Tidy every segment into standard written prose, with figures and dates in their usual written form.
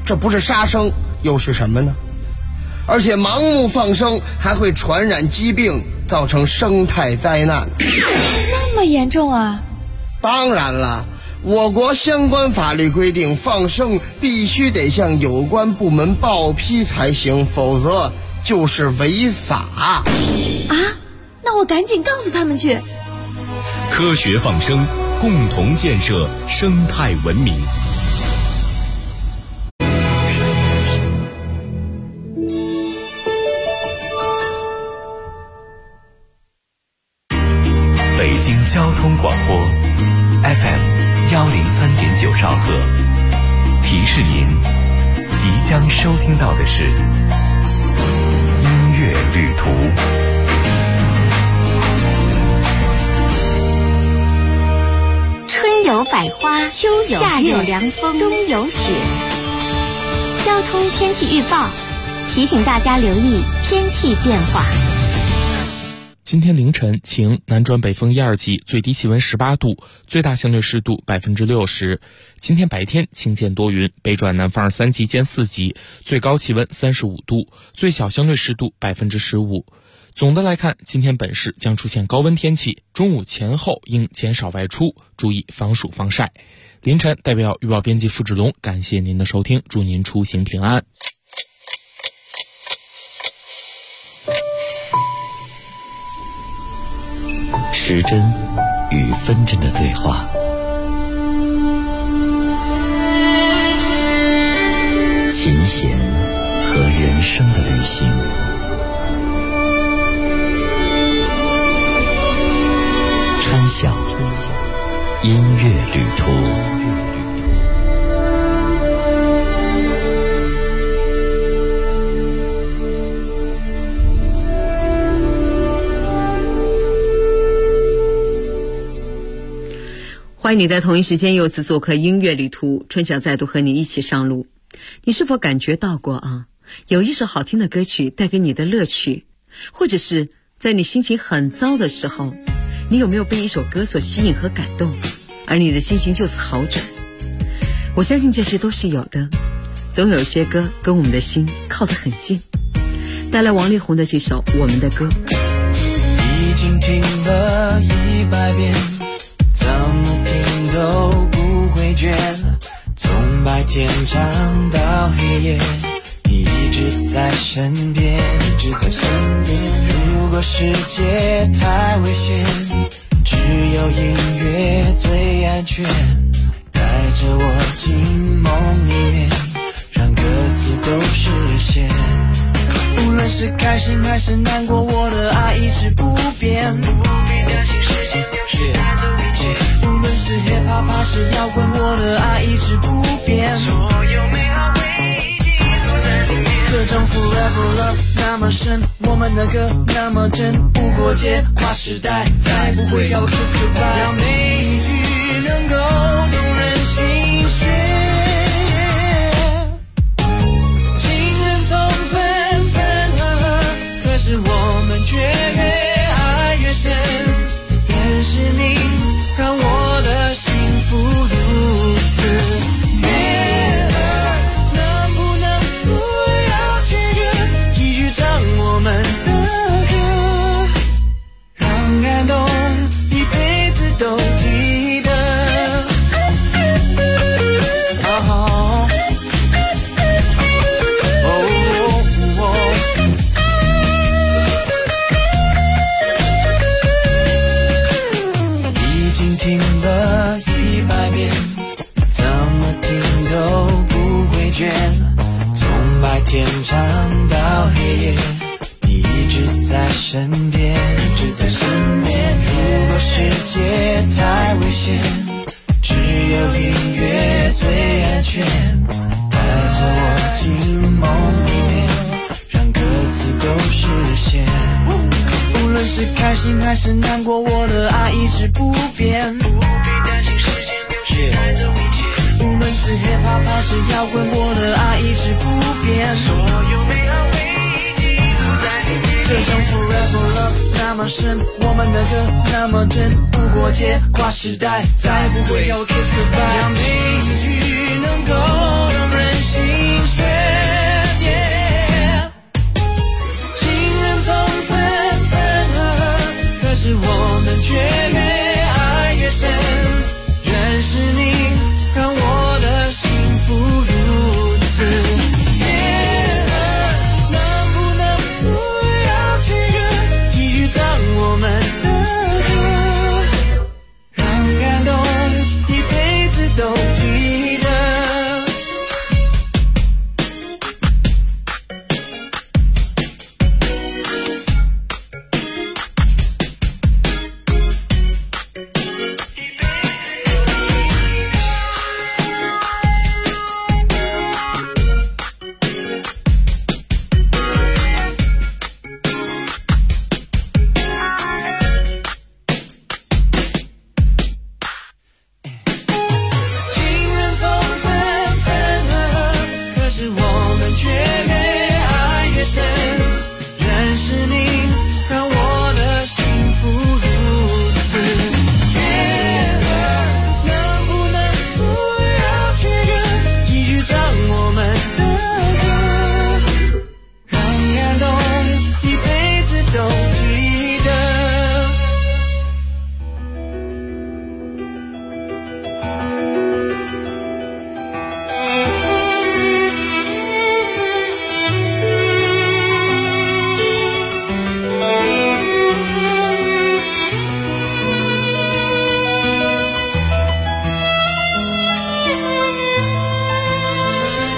这不是杀生又是什么呢？而且盲目放生还会传染疾病，造成生态灾难。 这么严重啊？ 当然了，我国相关法律规定，放生必须得向有关部门报批才行，否则就是违法。 啊？那我赶紧告诉他们去。 科学放生，共同建设生态文明。 北京交通广播 FM103.9兆赫，提示您即将收听到的是音乐旅途。 春有百花，秋有夏有凉风，冬有雪。交通天气预报提醒大家留意天气变化。 今天凌晨晴，南转北风1、2级，最低气温18度，最大相对湿度60%。今天白天晴间多云，北转南风3级兼4级，最高气温35度，最小相对湿度15%。总的来看，今天本市将出现高温天气，中午前后应减少外出，注意防暑防晒。凌晨代表预报编辑付志龙，感谢您的收听，祝您出行平安。 时针与分针的对话，琴弦和人生的旅行，春晓音乐旅途。 欢迎你在同一时间又次做客音乐旅途，春晓再度和你一起上路。你是否感觉到过啊？有一首好听的歌曲带给你的乐趣，或者是在你心情很糟的时候，你有没有被一首歌所吸引和感动，而你的心情就此好转？我相信这些都是有的，总有一些歌跟我们的心靠得很近。带来王力宏的这首《我们的歌》。 已经听了100遍，怎么听都不会倦，从白天唱到黑夜，你一直在身边，一直在身边。如果世界太危险，只有音乐最安全，带着我进梦里面，让歌词都实现。无论是开心还是难过，我的爱一直不变，不必担心时间流逝带走一切。无论是 hiphop 还是摇滚，我的爱一直不变，所有美好回忆记录在里面。这种 forever love 那么深，我们的歌那么真，无国界跨时代，再不会叫 kiss goodbye， 让每一句能够动人心弦。是我们却越爱越深，认识你让我的幸福如此悦耳。能不能不要切割，继续唱我们的歌，让感动一辈子都记得。听了100遍，怎么听都不会倦，从白天唱到黑夜，你一直在身边，一直在身边。如果世界太危险，只有音乐最安全，带着我进梦里面，让歌词都实现。无论是开心还是难过，我的爱一直不变，不必担心时间流逝带走一切。无论是 hiphop 还是摇滚，我的爱一直不变，所有美好回忆记录在里面。这种 forever love 那么深，我们的歌那么真，无国界跨时代，再不会叫 kiss goodbye， 让每一句能够动人心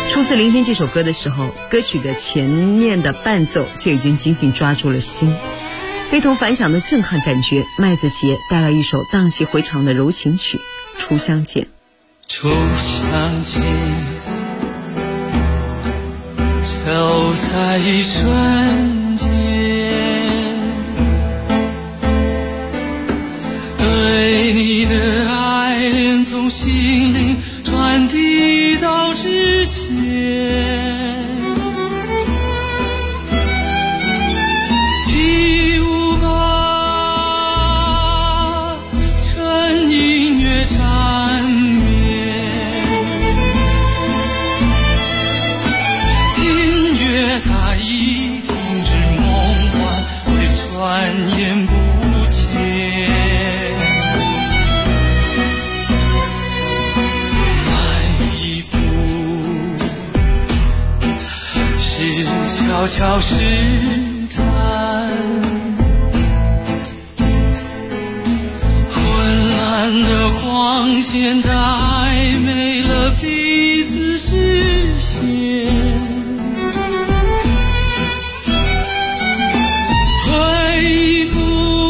初次聆听这首歌的时候，歌曲的前面的伴奏就已经紧紧抓住了心，非同凡响的震撼感觉。麦子杰带来一首荡气回肠的柔情曲《初相见》。 初相见，就在一瞬间，对你的爱恋从心灵传递到指尖，起舞吧，趁音乐缠绵，音乐它一停止，梦幻会转眼不见。悄悄试探，昏蓝的光线太美了彼此视线，退一步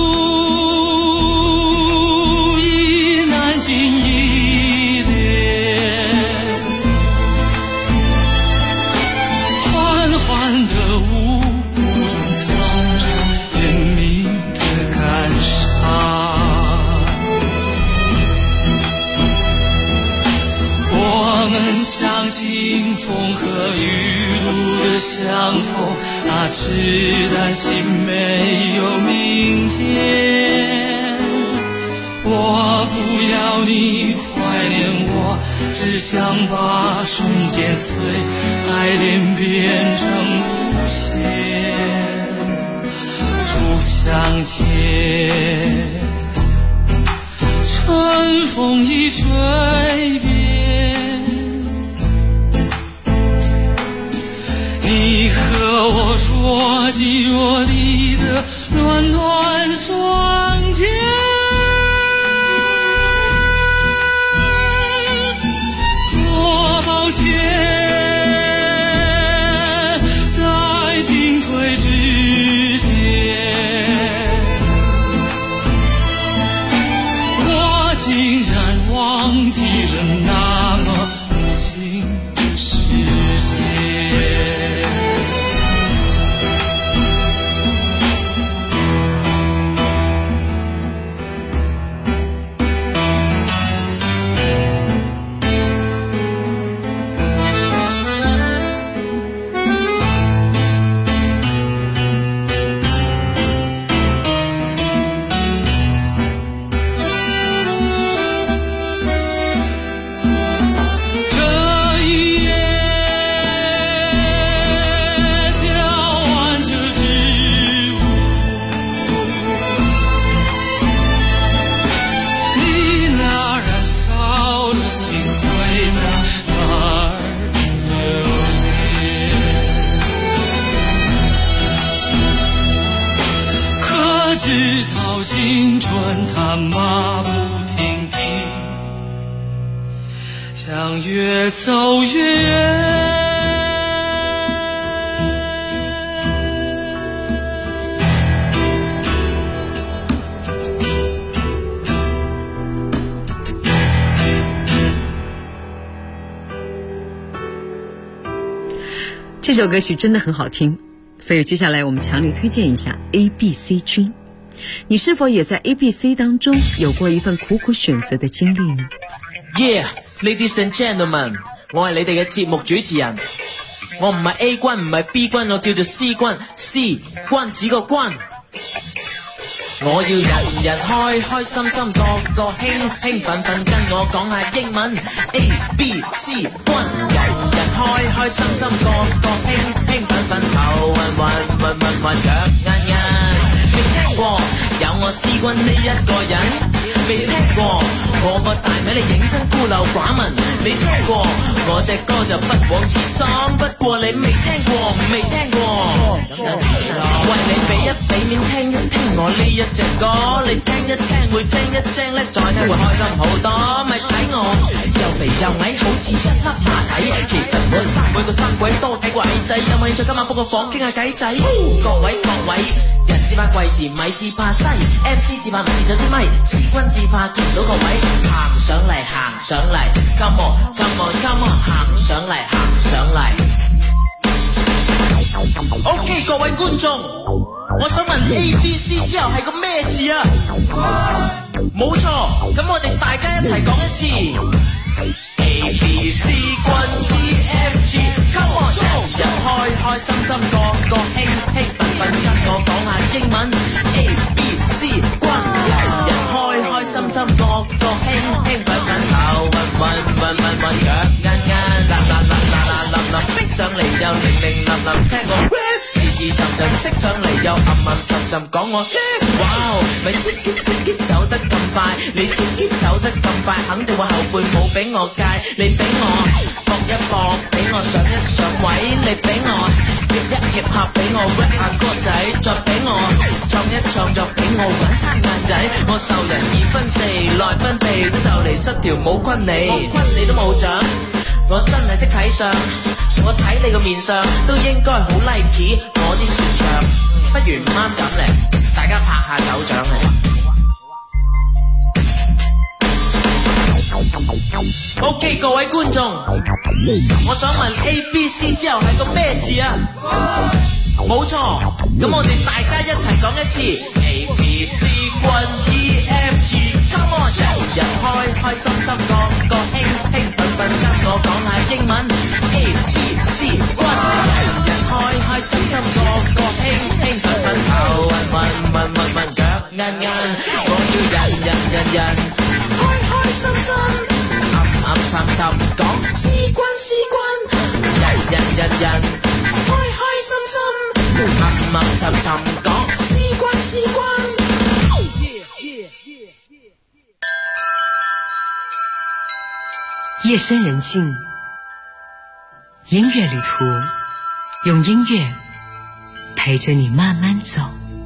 已难尽依恋，的舞步中藏着怜悯的感伤，我们像清风和雨露的相逢，只担心没有明天。我不要你怀念我，只想把瞬间随爱恋变成无限。初相见，春风已吹遍，你和我若即若离的暖暖双肩，抱歉，在进退之间，我竟然忘记了那么无情的世界。直到青春它马不停蹄，将越走越远。 这首歌曲真的很好听，所以接下来我们强烈推荐一下 ABC 君。你是否也在 ABC 当中有过一份苦苦选擇的經歷呢？ Yeah, ladies and gentlemen， 我係你哋嘅節目主持人。我唔係 A 君，唔係 B 君，我叫做 C 君 ，C 君子個君。我要人人開開心心，個個興興奮奮，跟我講下英文 A B C 君，人人開開心心，個個興興奮奮，頭暈暈暈暈暈，腳硬硬。未聽過有我 C 君呢一個人，未聽過我個大名你認真孤陋寡聞，你聽過我隻歌就不枉此生，不過你未聽過，未聽過。喂，你俾一俾面聽一聽我呢一隻歌，你聽一聽會精一精咧，再聽會開心好多，咪睇我又肥又矮，好似一粒馬蹄。其實我每個生鬼多睇過矮仔，有冇興趣今晚幫個房傾下偈仔？各位，人自怕貴時咪自怕西 ，MC 自怕唔見咗啲咪，師君自怕見唔到個位，行上嚟 ，come on， 行上嚟。OK， 各位觀眾，我想問 ABC 之後係個咩字啊？冇錯，咁我哋大家一齊講一次 ABC 君 EFG，Come on， 人開心心，個興奮，跟我講下英文 ABC 君，人開心心，個興奮，頭暈，腳硬，逼上嚟又零，聽我 rap， 字陣，識上嚟又沉，講我 哇，咪積走得咁快，你積走得咁快，肯定會後悔冇俾我戒，你俾我搏一搏，俾我上一上位，你俾我協合，俾我 rap 下歌仔，再俾我創作，俾我玩餐晏仔，我受人2分4，內分泌都就嚟失調，冇昆你都冇獎，我真係識睇相，我睇你個面上都應該好 like 我啲說唱，不如唔啱咁嚟，大家拍下手掌嚟。OK， 各位觀眾，我想問 ABC 之後係個咩字啊？冇錯，咁我哋大家一齊講一次 ABC 君 EFG，Come on， 人開心心，個興奮，跟我講下英文 ABC 君，人開心心，個興奮，頭暈，腳硬，我要人開心心，沉講C君，人開心心，沉講C君。 夜深人静，音乐旅途，用音乐陪着你慢慢走。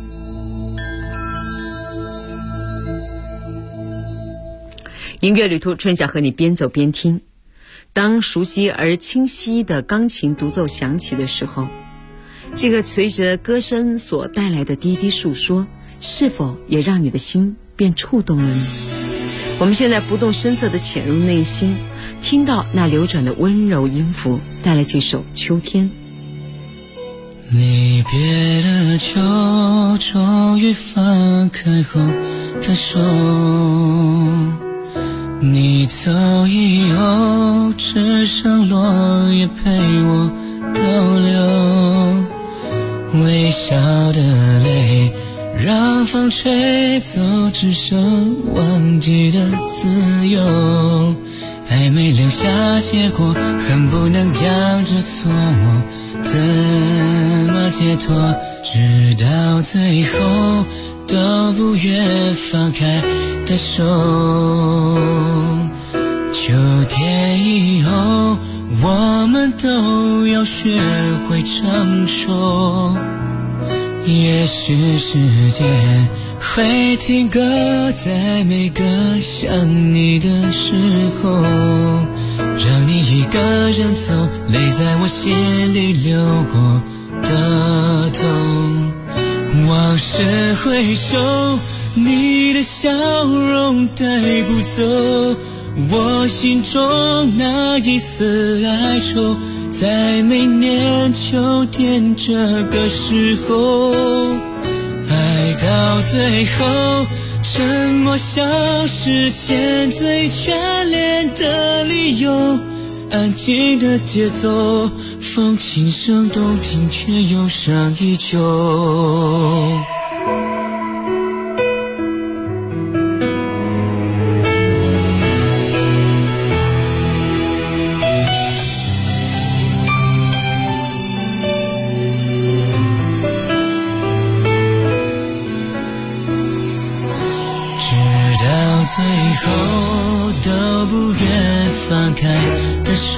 音乐旅途，春晓和你边走边听。当熟悉而清晰的钢琴独奏响起的时候，这个随着歌声所带来的滴滴诉说，是否也让你的心变触动了呢？我们现在不动声色地潜入内心，听到那流转的温柔音符，带来这首《秋天》。 离别的秋，终于放开后的手，你走以后，只剩落叶陪我逗留，微笑的泪让风吹走，只剩忘记的自由，还没留下结果，恨不能将这错怎么解脱，直到最后都不愿放开的手。秋天以后，我们都要学会成熟，也许时间会停格在每个想你的时候，让你一个人走，泪在我心里流过的痛，往事回首，你的笑容带不走我心中那一丝哀愁，在每年秋天这个时候，爱到最后，沉默像是前最眷恋的理由，安静的节奏，风轻声动听，却忧伤依旧。最后都不愿放开的手，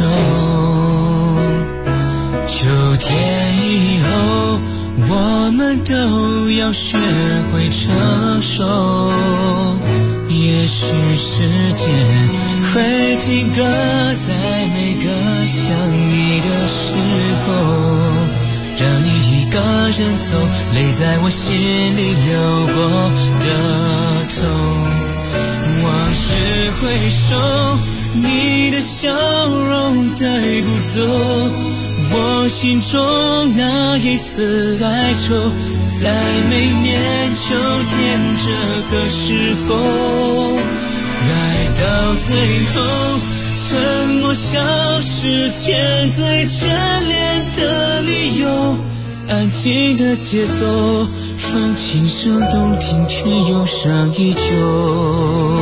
秋天以后我们都要学会成熟，也许时间会听歌，在每个想你的时候，让你一个人走，泪在我心里流过的痛。往事回首，你的笑容带不走我心中那一丝哀愁，在每年秋天这个时候，爱到最后，沉默消失前最眷恋的理由，安静的节奏，放轻声动听却忧伤依旧。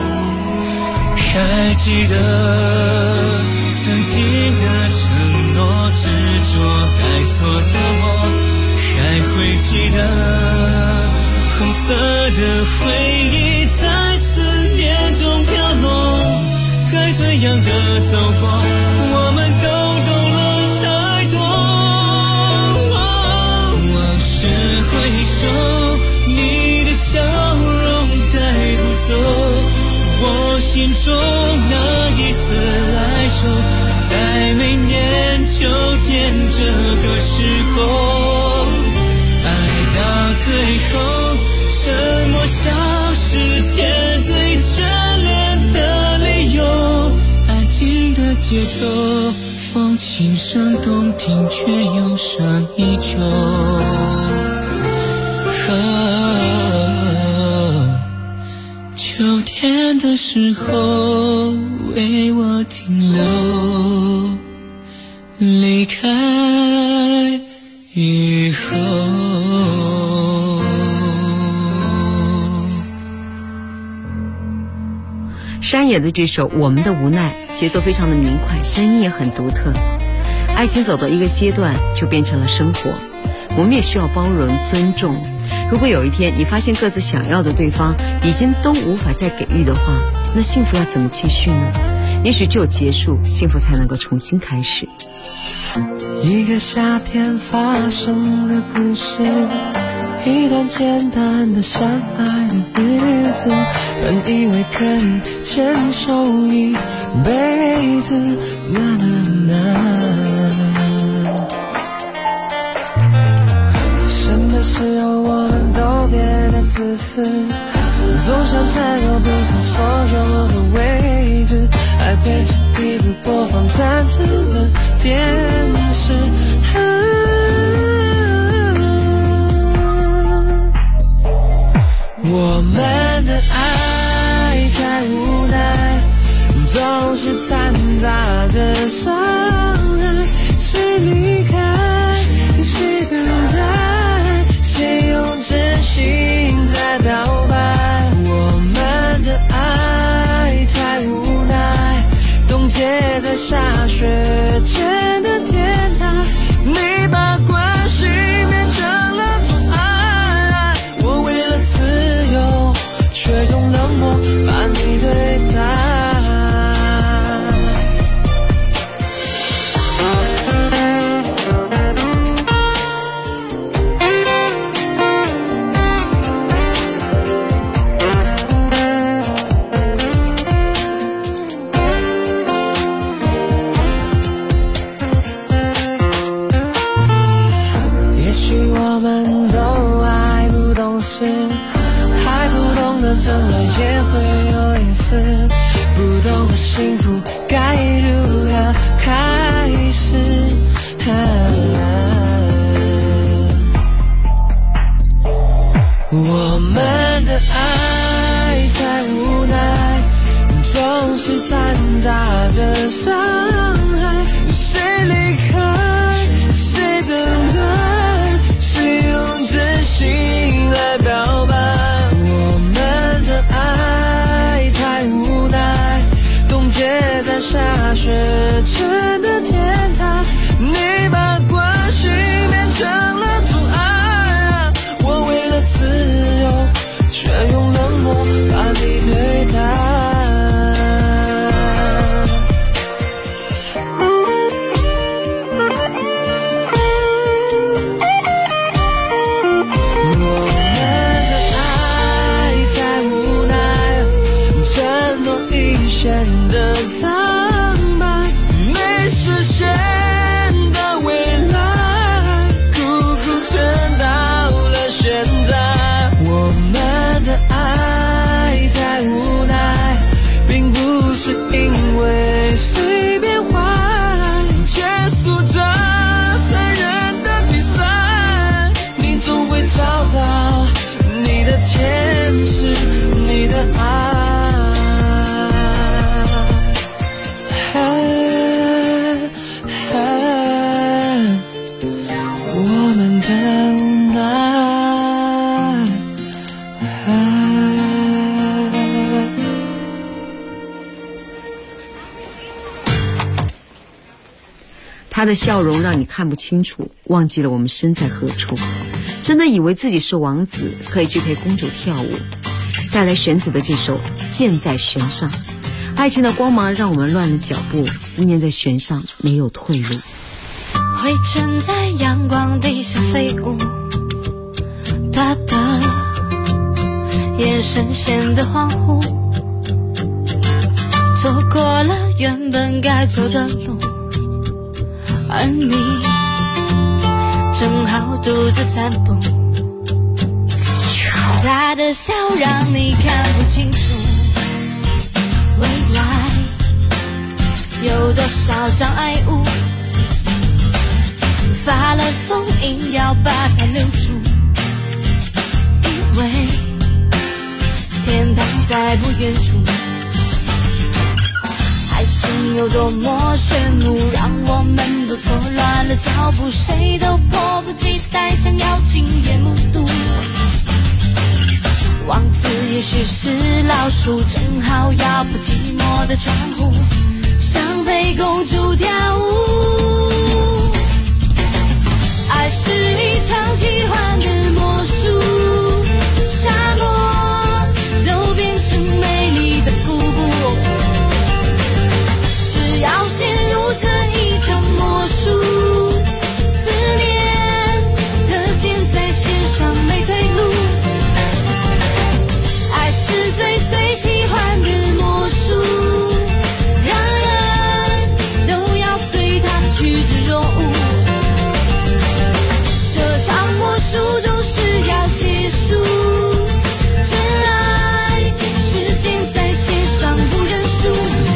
还记得曾经的承诺，执着爱错的我，还会记得红色的回忆在思念中飘落，该怎样的走过，我们都懂了太多。往事回首，你的笑容带不走我心中那一丝哀愁，在每年秋天这个时候，爱到最后，沉默消失前最眷恋的理由，安静的节奏，风轻声动听却忧伤依旧。秋天的时候为我停留，离开以后。 山野的这首《我们的无奈》节奏非常的明快，声音也很独特。爱情走到一个阶段就变成了生活，我们也需要包容尊重。如果有一天你发现各自想要的对方已经都无法再给予的话，那幸福要怎么继续呢？也许只有结束，幸福才能够重新开始。 一个夏天发生的故事，一段简单的相爱的日子，本以为可以牵手一辈子，什么时候我们都变得自私，总想占有彼此所有的位置，爱变成一部播放战争的电视。我们的爱太无奈，总是掺杂着伤害，谁离开，谁等待，谁用真心在表白。我们的爱太无奈，冻结在下雪前的天他的笑容让你看不清楚，忘记了我们身在何处，真的以为自己是王子，可以去陪公主跳舞。带来玄子的这首《箭在弦上》，爱情的光芒让我们乱了脚步，思念在弦上没有退路。 灰尘在阳光底下飞舞，哒哒，夜深显得恍惚，走过了原本该走的路，而你正好独自散步，他的笑让你看不清楚未来有多少障碍物，发了疯硬要把它留住，因为天堂在不远处。爱情有多么炫目，让我们都错乱了脚步，谁都迫不及待想要亲眼目睹。王子也许是老鼠，正好要破寂寞的窗户，想陪公主跳舞。爱是一场奇幻的魔术，沙漠都变成美丽的瀑布，只要陷入这一场魔术，思念的箭在弦上没退路。爱是最奇幻的魔术，让人都要对它趋之若鹜。这场魔术总是要结束，真爱是箭在弦上不认输。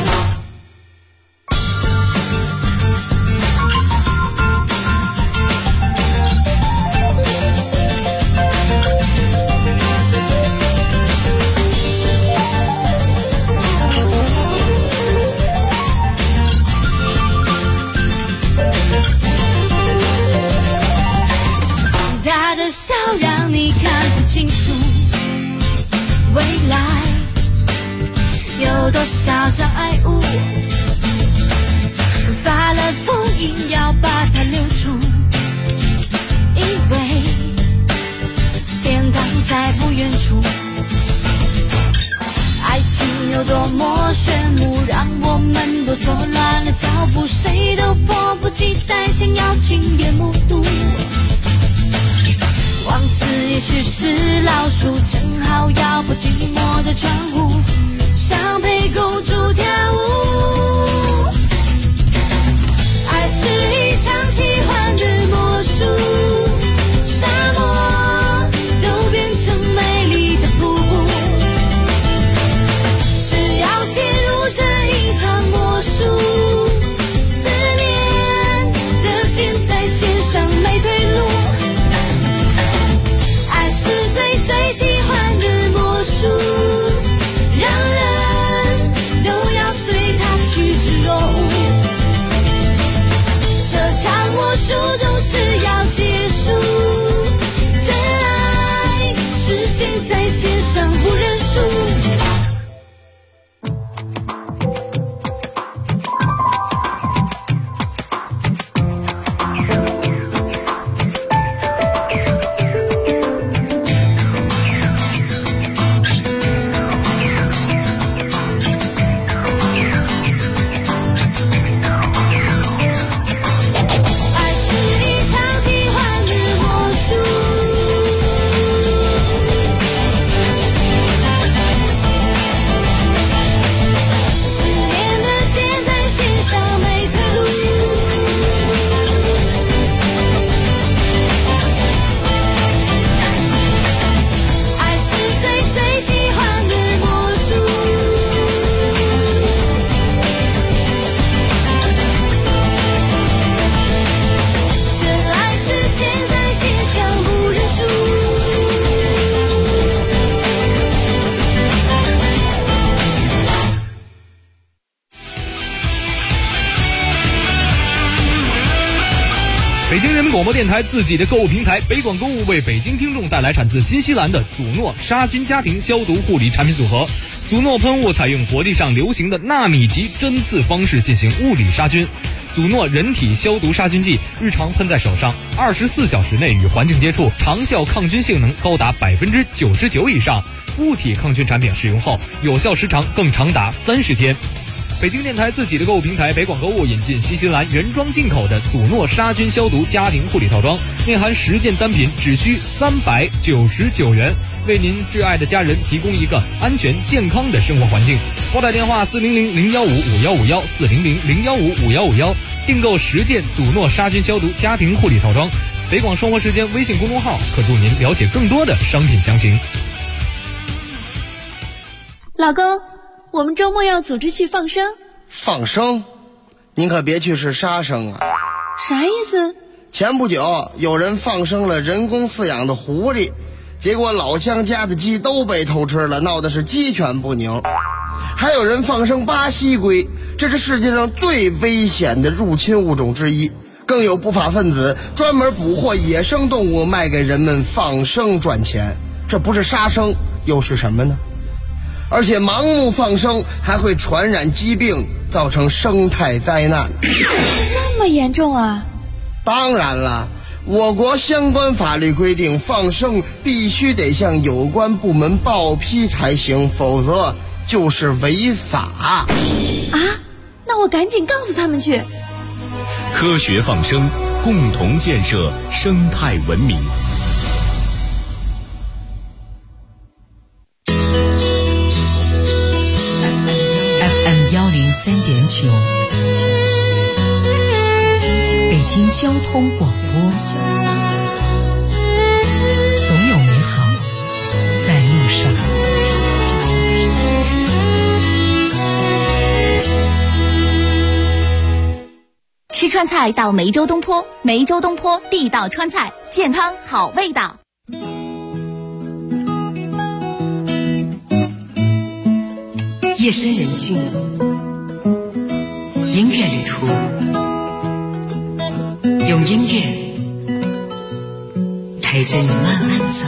他的笑让你看不清楚未来有多少障碍物，发了疯硬要把它留住，因为天堂在不远处。爱情有多么炫目，让我们都错乱了脚步，谁都迫不及待想要亲眼目睹。王子也许是老鼠，正好要破寂寞的窗户，想陪公主跳舞。爱是一场奇幻的魔术，沙漠都变成美丽的瀑布，只要陷入这一场魔术，思念的箭在弦上没退路。最奇幻的魔术，让人都要对它趋之若鹜。这场魔术总是要结束，真爱是箭在弦上不认输。 北京人民广播电台自己的购物平台北广购物为北京听众带来产自新西兰的祖诺杀菌家庭消毒护理产品组合。祖诺喷雾采用国际上流行的纳米级针刺方式进行物理杀菌， 祖诺人体消毒杀菌剂，日常喷在手上，24小时内与环境接触，长效抗菌性能高达99%以上。物体抗菌产品使用后，有效时长更长达30天。北京电台自己的购物平台北广购物引进新西兰原装进口的祖诺杀菌消毒家庭护理套装，内含10件单品，只需399元，为您挚爱的家人提供一个安全健康的生活环境。拨打电话400-015-5151 400-015-5151，订购10件祖诺杀菌消毒家庭护理套装。北广生活时间微信公众号可助您了解更多的商品详情。 老公，我们周末要组织去放生。 放生？您可别去是杀生啊！ 啥意思？ 前不久有人放生了人工饲养的狐狸，结果老乡家的鸡都被偷吃了，闹得是鸡犬不宁。还有人放生巴西龟，这是世界上最危险的入侵物种之一。更有不法分子专门捕获野生动物卖给人们放生赚钱，这不是杀生又是什么呢？而且盲目放生还会传染疾病，造成生态灾难。 这么严重啊？ 当然了，我国相关法律规定，放生必须得向有关部门报批才行，否则就是违法。 啊？那我赶紧告诉他们去。 科学放生，共同建设生态文明。 103.9，北京交通广播，总有美好在路上。 吃川菜到梅州东坡，梅州东坡地道川菜，健康好味道。 夜深人静，音乐旅途，用音乐陪着你慢慢走。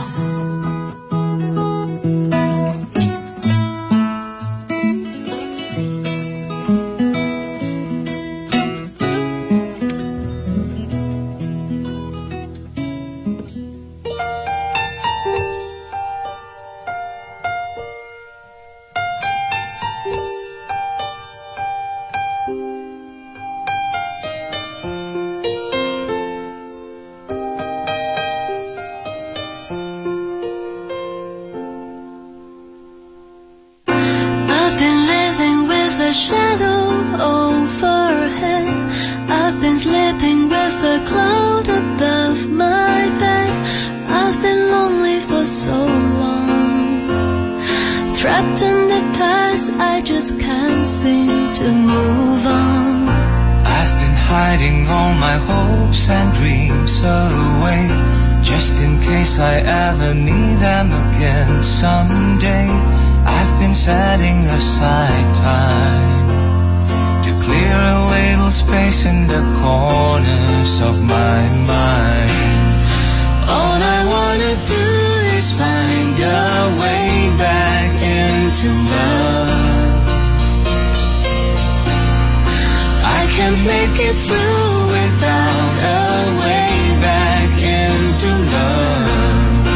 Trapped in the past, I just can't seem to move on. I've been hiding all my hopes and dreams away, just in case I ever need them again someday. I've been setting aside time to clear a little space in the corners of my mind. All I wanna do is find a way back into love. I can't make it through without a way back into love.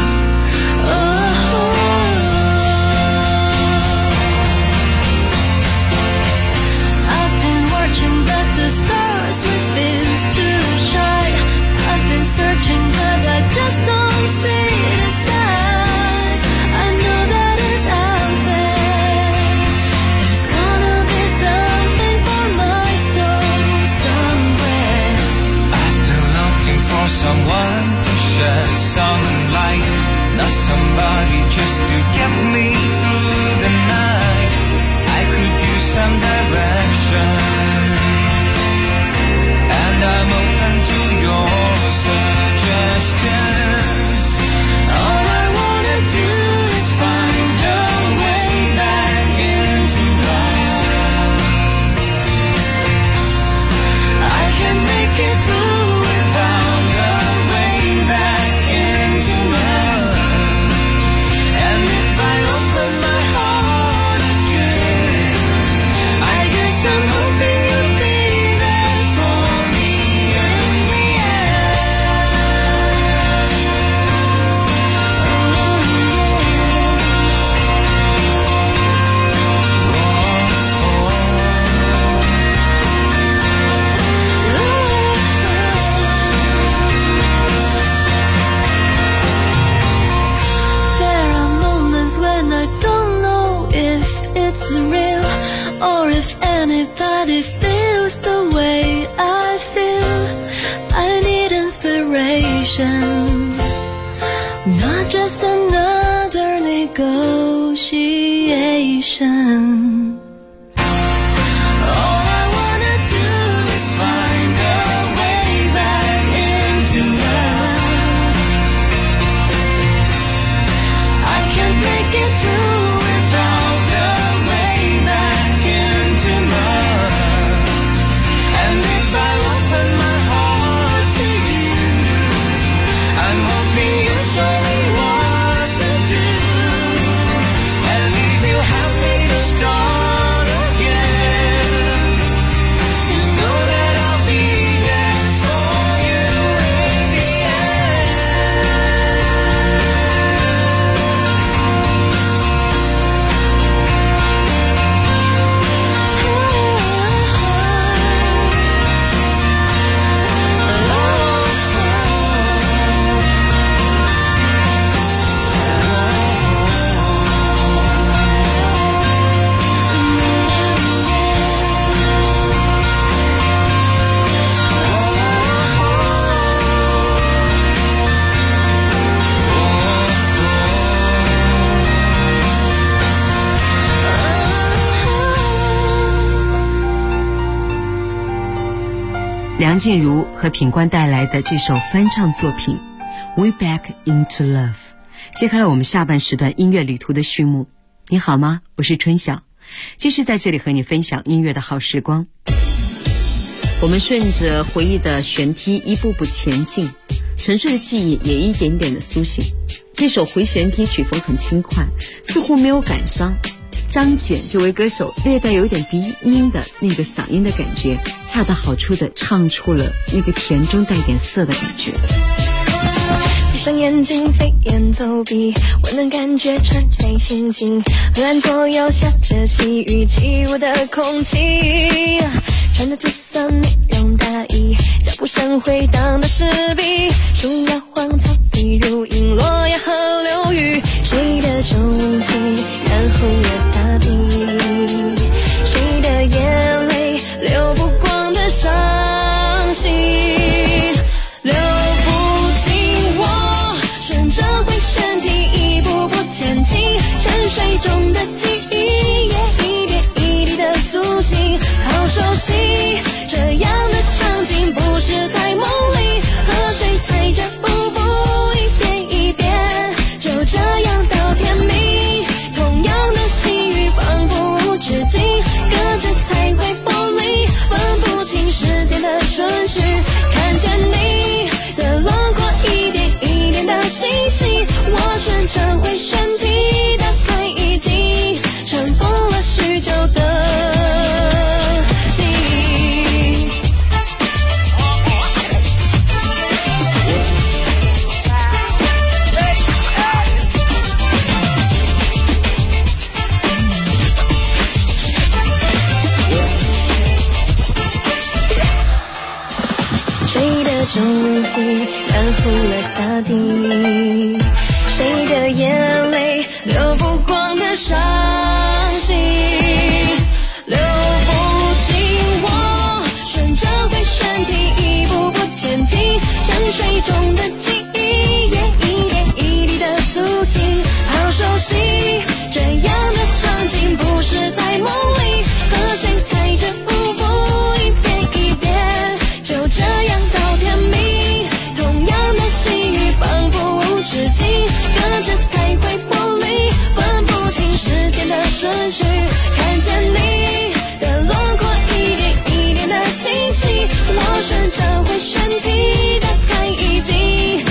I've been watching but the stars refuse to shine. I've been searching but I just don't see the signs. I know that it's out there. There's gonna be something for my soul somewhere. I've been looking for someone to shed some light, not somebody just to get me through the night. I could use some direction, and I'm open to your suggestions. All I wanna do is find a way back into love. I can make it through without a way back into love. And if I open nobody feels the way I feel. I need inspiration, not just another negotiation. All I wanna do is find a way back into love. I can't make it through without the way back into love. And if I open my heart to you, I'm hoping you show me what to do. And if you help me to start again, you know that I'll be there for you in the 梁静茹和品冠带来的这首翻唱作品《Way Back Into Love》，揭开了我们下半时段音乐旅途的序幕。你好吗？我是春晓，继续在这里和你分享音乐的好时光。我们顺着回忆的旋梯一步步前进，沉睡的记忆也一点点的苏醒。这首回旋梯曲风很轻快，似乎没有感伤。张简这位歌手略带有点鼻音的那个嗓音的感觉，恰到好处的唱出了那个甜中带点涩的感觉。 闭上眼睛飞檐走壁，我能感觉穿在心境，乱左右下着细雨起舞的空气，穿的紫色内容大衣，脚步声回荡的石壁，树摇荒草地如影落叶和流雨，谁的胸肌染红了大地，谁的眼泪流不光的伤心，流不尽我顺着回旋梯一步步前进，沉睡中的记忆也一点一滴的苏醒，好熟悉这样的场景，不是在梦里，和谁踩着步步一遍一遍，就这样到天明，同样的细雨仿佛无止境，隔着彩绘玻璃分不清时间的顺序，看见你的轮廓一点一点的清晰，我顺着回旋梯打开已经尘封了许久的记忆。谁的胸肌染红了大地，谁的眼泪流不光的伤心，流不尽我顺着回旋梯一步步前进，沉睡中的记忆也一点一滴的苏醒，好熟悉这样的场景，不是在梦里，和谁踩着步步一遍一遍，就这样到天明，同样的细雨仿佛无止境，隔着彩绘玻璃分不清时间的顺序，看见你的轮廓一点一点的清晰，我顺着回旋梯打开已经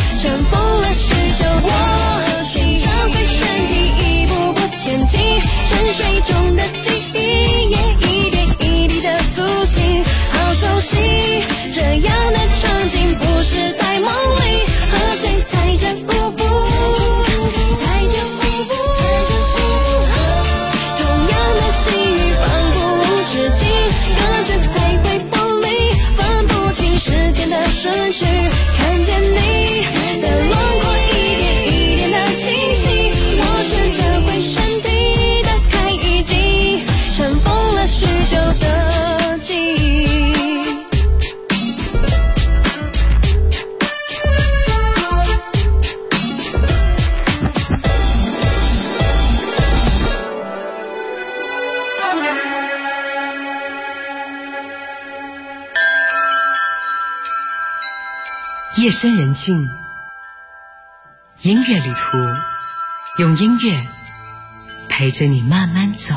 夜深人静，音乐旅途，用音乐陪着你慢慢走。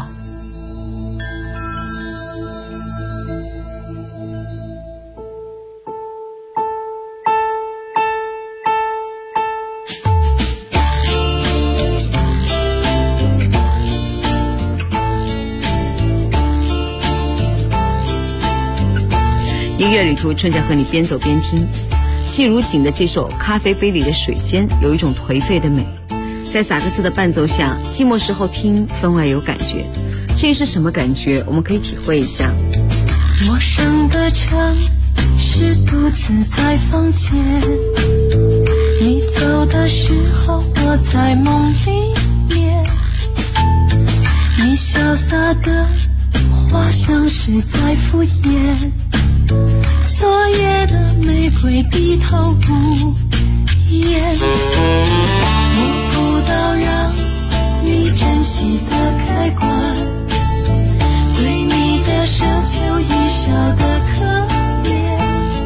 音乐旅途，春夏和你边走边听。季如锦的这首《咖啡杯里的水仙》有一种颓废的美，在萨克斯的伴奏下，寂寞时候听分外有感觉。至于是什么感觉，我们可以体会一下。 陌生的城市，独自在房间，你走的时候，我在梦里面，你潇洒的话像是在敷衍，昨夜的玫瑰低头不言，摸不到让你珍惜的开关，对你的奢求已少得可怜，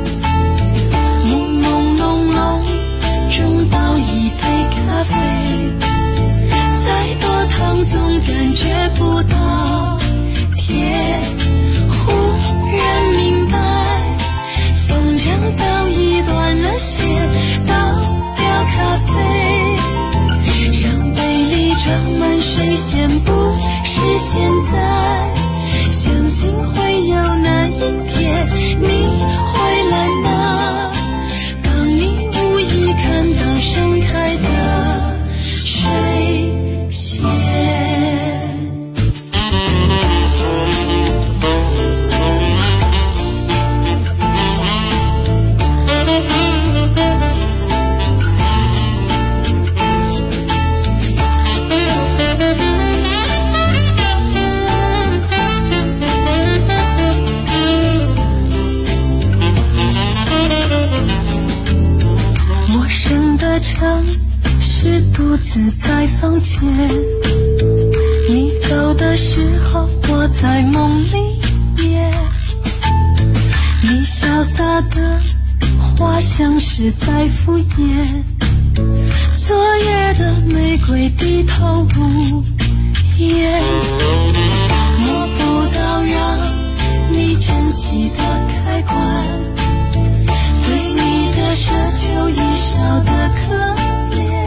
朦朦胧胧中倒一杯咖啡，再多糖总感觉不到甜，忽然明白风筝早已断了线，倒掉咖啡，让杯里装满水仙，不是现在，相信会有那一天你会来吗？当你无意看到盛开的水仙。城市独自在房间，你走的时候，我在梦里面，你潇洒的话像是在敷衍，昨夜的玫瑰低头不言，摸不到让你珍惜的开关，对你的奢求已少得可怜，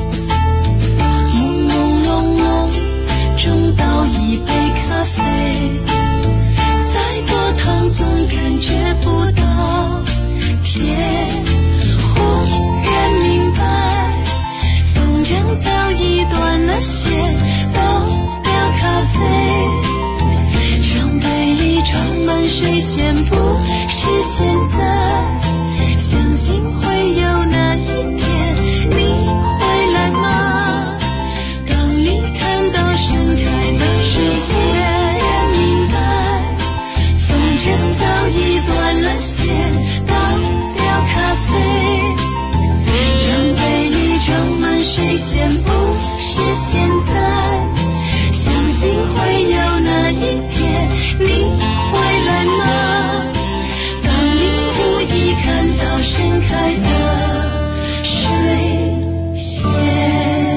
朦朦胧胧中倒一杯咖啡，再多糖总感觉不到甜，忽然明白风筝早已断了线，倒掉咖啡，让杯里装满水仙，不是现在，相信会有那一天你会来吗？当你看到盛开的水仙，明白风筝早已断了线，倒掉咖啡，让杯里装满水仙，不是现在，相信会有那一天你会来吗？当你无意看到盛开的水仙。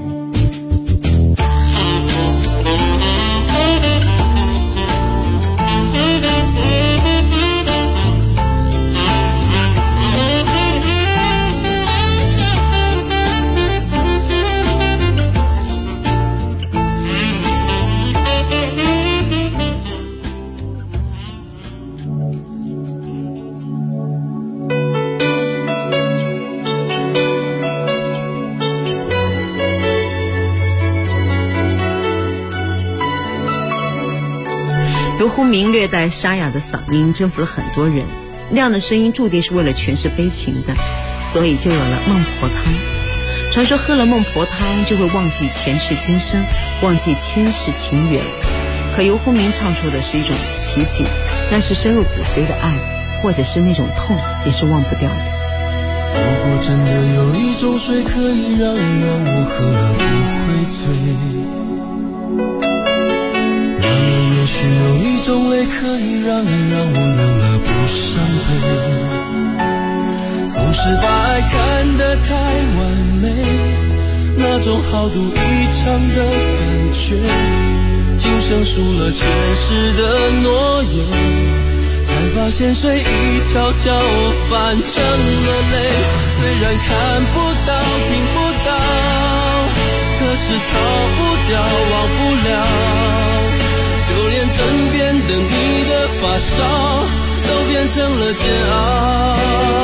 游鸿明略带沙哑的嗓音征服了很多人，那样的声音注定是为了诠释悲情的，所以就有了孟婆汤。传说喝了孟婆汤就会忘记前世今生，忘记千世情缘。可游鸿明唱出的是一种奇迹，那是深入骨髓的爱，或者是那种痛，也是忘不掉的。 如果真的有一种水可以让我喝了不会醉，也许有一种泪可以让我流了不伤悲。总是是把爱看得太完美，那种豪赌一场的感觉，今生输了前世的诺言，才发现水已悄悄泛成了泪。虽然看不到听不到，可是逃不掉忘不了，就连枕边的你的发梢都变成了煎熬。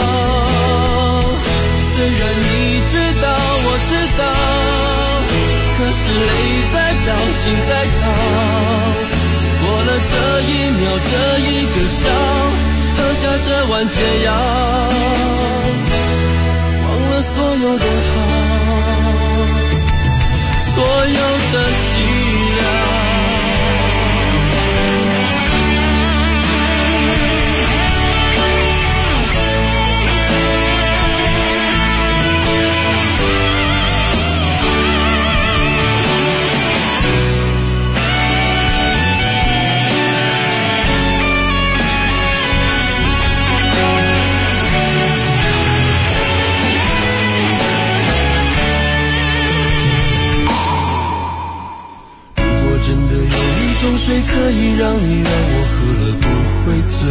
虽然你知道我知道，可是泪在飙心在逃，过了这一秒这一个笑，喝下这碗解药，忘了所有的好，所有的寂寥。水可以让你让我喝了不会醉，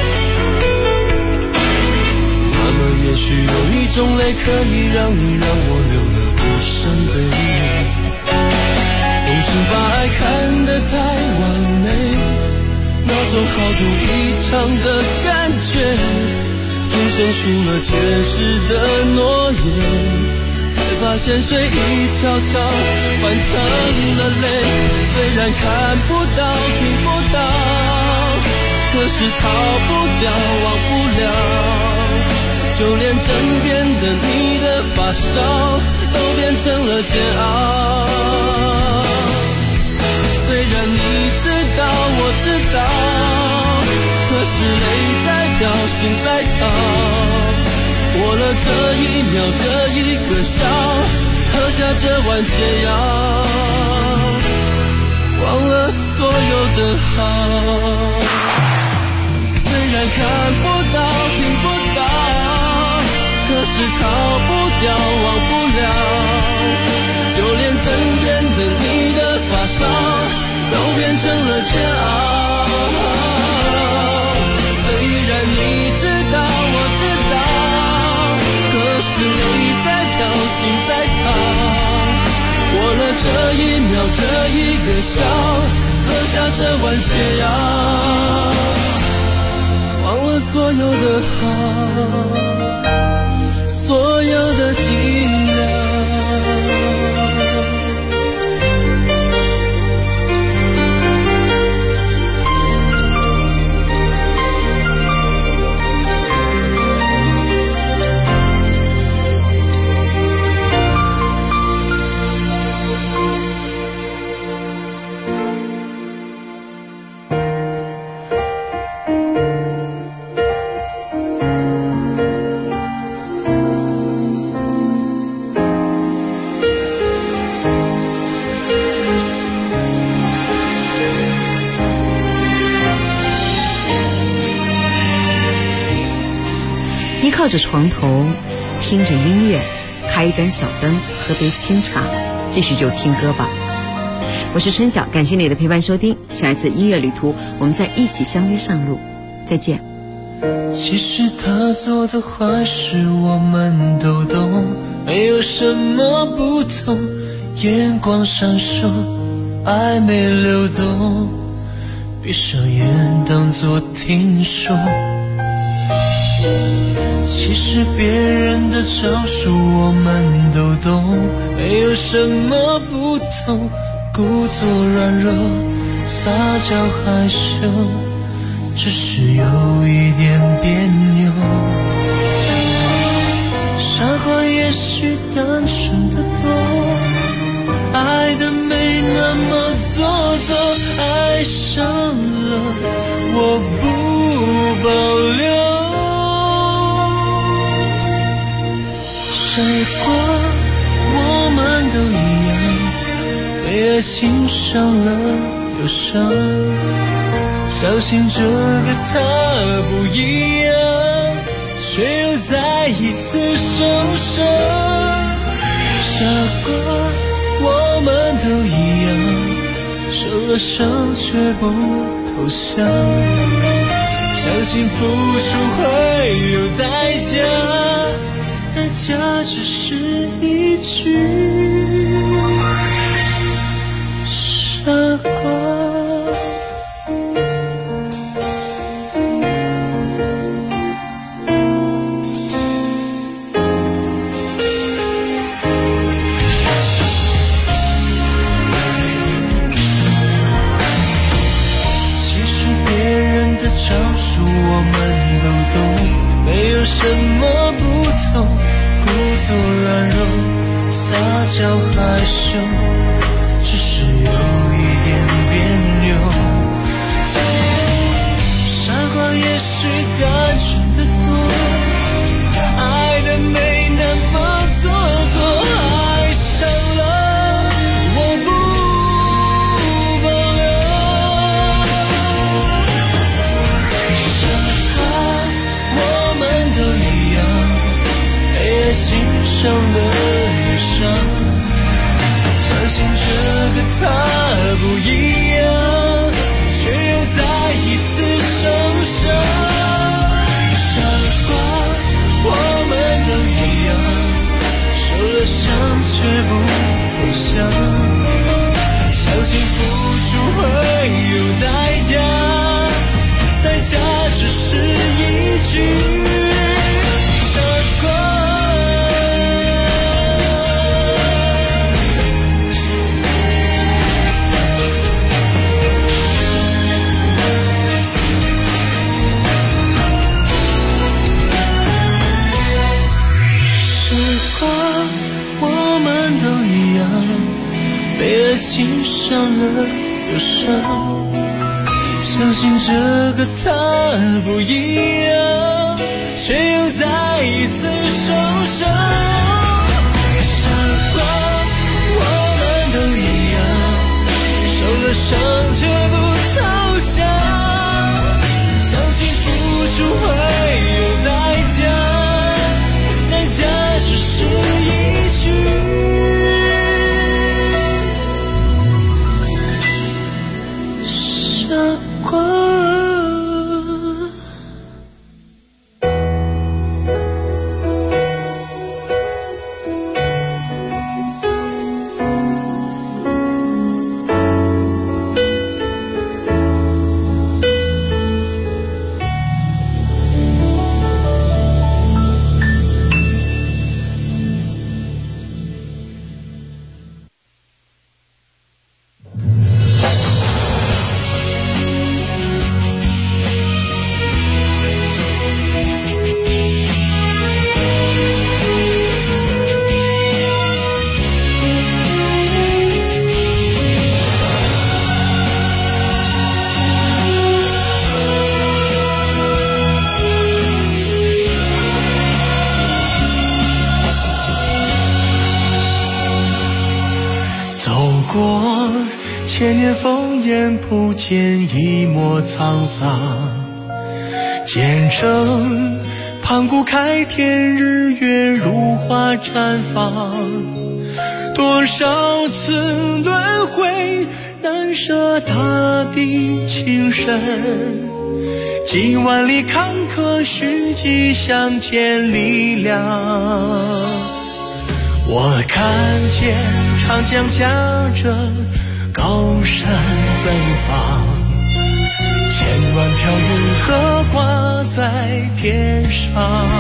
那么也许有一种泪可以让你让我流了不伤悲。总是把爱看得太完美，那种豪赌一场的感觉，今生输了前世的诺言，发现水已悄悄泛成了泪。虽然看不到听不到，可是逃不掉忘不了，就连枕边的你的发梢都变成了煎熬。虽然你知道我知道，可是泪在飙心在逃，过了这一秒这一个笑，喝下这碗解药，忘了所有的好。虽然看不到听不到，可是逃不掉忘不了，就连枕边的你的发梢都变成了煎熬。虽然你知道我知道，可是泪在飙心在逃，过了这一秒这一个笑，喝下这碗解药，忘了所有的好，所有的寂寥。 靠着床头，听着音乐，开一盏小灯，喝杯清茶，继续就听歌吧。我是春晓，感谢你的陪伴收听，下一次音乐旅途我们再一起相约上路，再见。 其实他做的坏事我们都懂，没有什么不同，眼光闪烁，暧昧流动，闭上眼当作听说。其实别人的招数我们都懂，没有什么不同，故作软弱，撒娇害羞，只是有一点别扭。傻瓜也许单纯的多，爱的没那么做作，爱上了我不保留。傻瓜，我们都一样，被爱情伤了又伤，相信这个他不一样， 却又再一次受伤。傻瓜，我们都一样，受了伤却不投降，相信付出会有代价，代价只是一句傻瓜。招数我们都懂，没有什么不同，故作软弱，撒娇害羞，只是有一点别扭。傻瓜也许单纯的多，爱的没那么做作，爱上了我不心上了忧伤，相信这个他不一样，却又再一次受伤。傻瓜，我们都一样，受了伤却不投降，相信付出会有代价，代价只是一句傻瓜。被爱情伤了忧伤，相信这个他不一样，却又再一次受伤。傻瓜，我们都一样，受了伤却不投降，相信付出会有代价，代价只是一句傻瓜。 千年烽烟不见一抹沧桑，见证盘古开天，日月如花绽放。多少次轮回，难舍大地情深。经万里坎坷，虚迹相见力量。我看见长江夹着高山奔放，千万条云河挂在天上。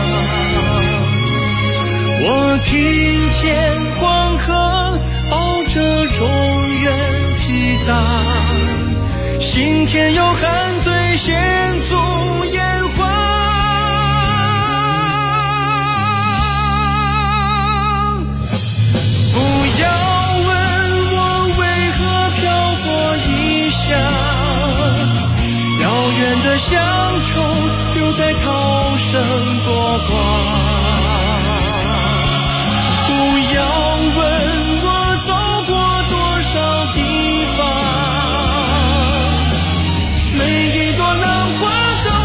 我听见黄河抱着中原激荡，心田有汉醉献足烟花。不要问我为何漂泊异乡，遥远的乡愁留在涛声波光。不要问我走过多少地方，每一朵浪花都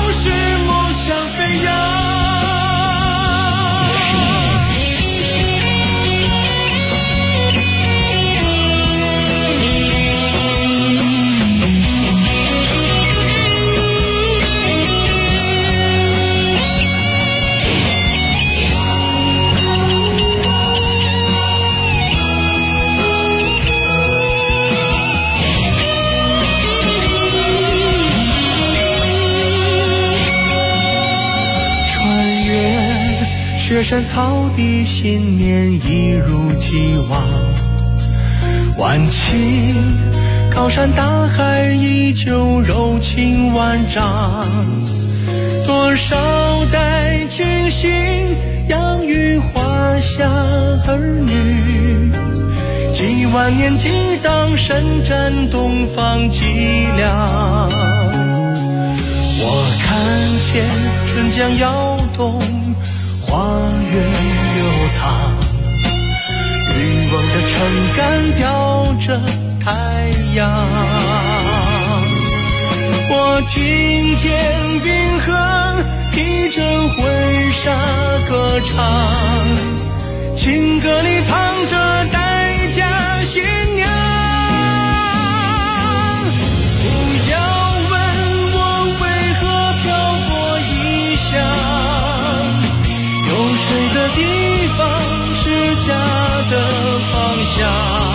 山草地，信念一如既往。万顷高山大海，依旧柔情万丈。多少代亲信养育华夏儿女，几万年激荡，神战东方脊梁。我看见春江摇动，花园流淌，渔翁的撑杆吊着太阳。我听见冰河披着婚纱歌唱，情歌里藏着待嫁新娘。不要问我为何漂泊异乡，有水的地方是家的方向。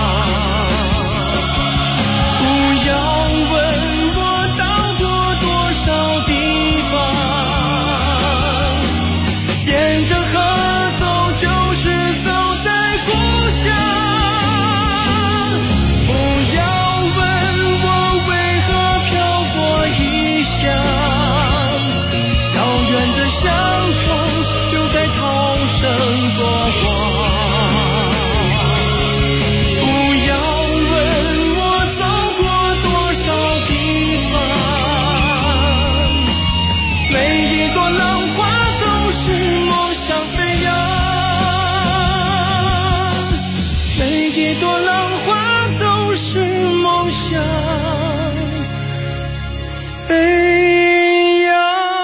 不要问沿着河走，就是走在故乡。不要问我为何漂泊异乡，遥远的乡愁留在涛声波光。不要问我走过多少地方，每一朵浪花都是梦想飞扬，每一朵浪花都是梦想飞扬。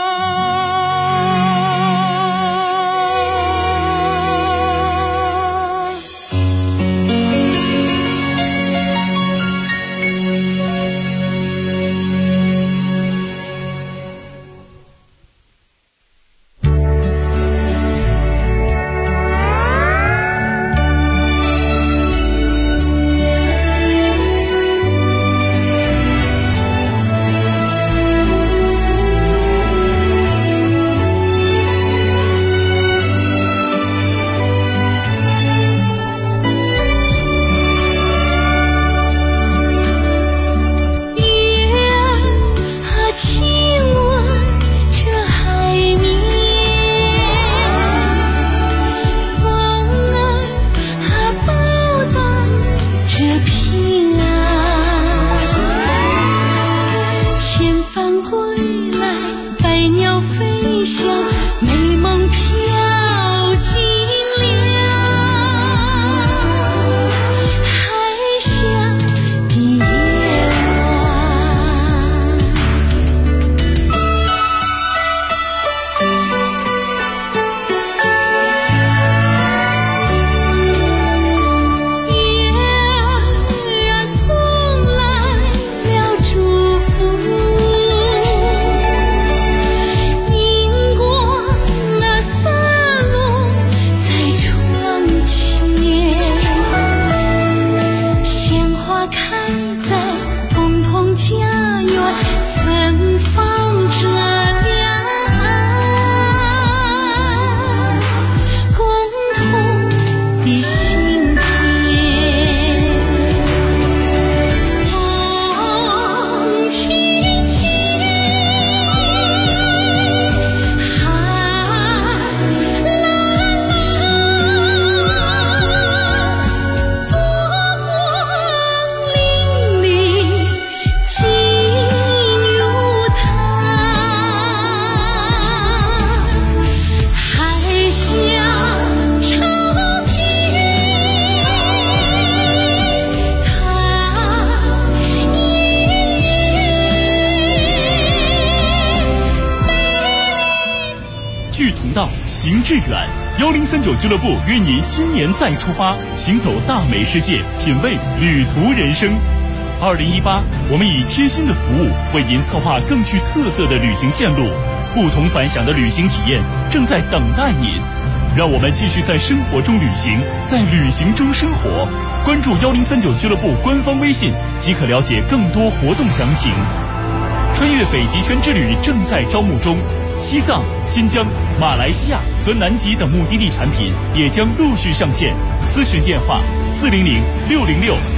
行致远，1039俱乐部约您新年再出发，行走大美世界，品味旅途人生。2018，我们以贴心的服务为您策划更具特色的旅行线路，不同凡响的旅行体验正在等待您。让我们继续在生活中旅行，在旅行中生活。关注1039俱乐部官方微信即可了解更多活动详情。穿越北极圈之旅正在招募中， 西藏、新疆、马来西亚和南极等目的地产品也将陆续上线。咨询电话：400-606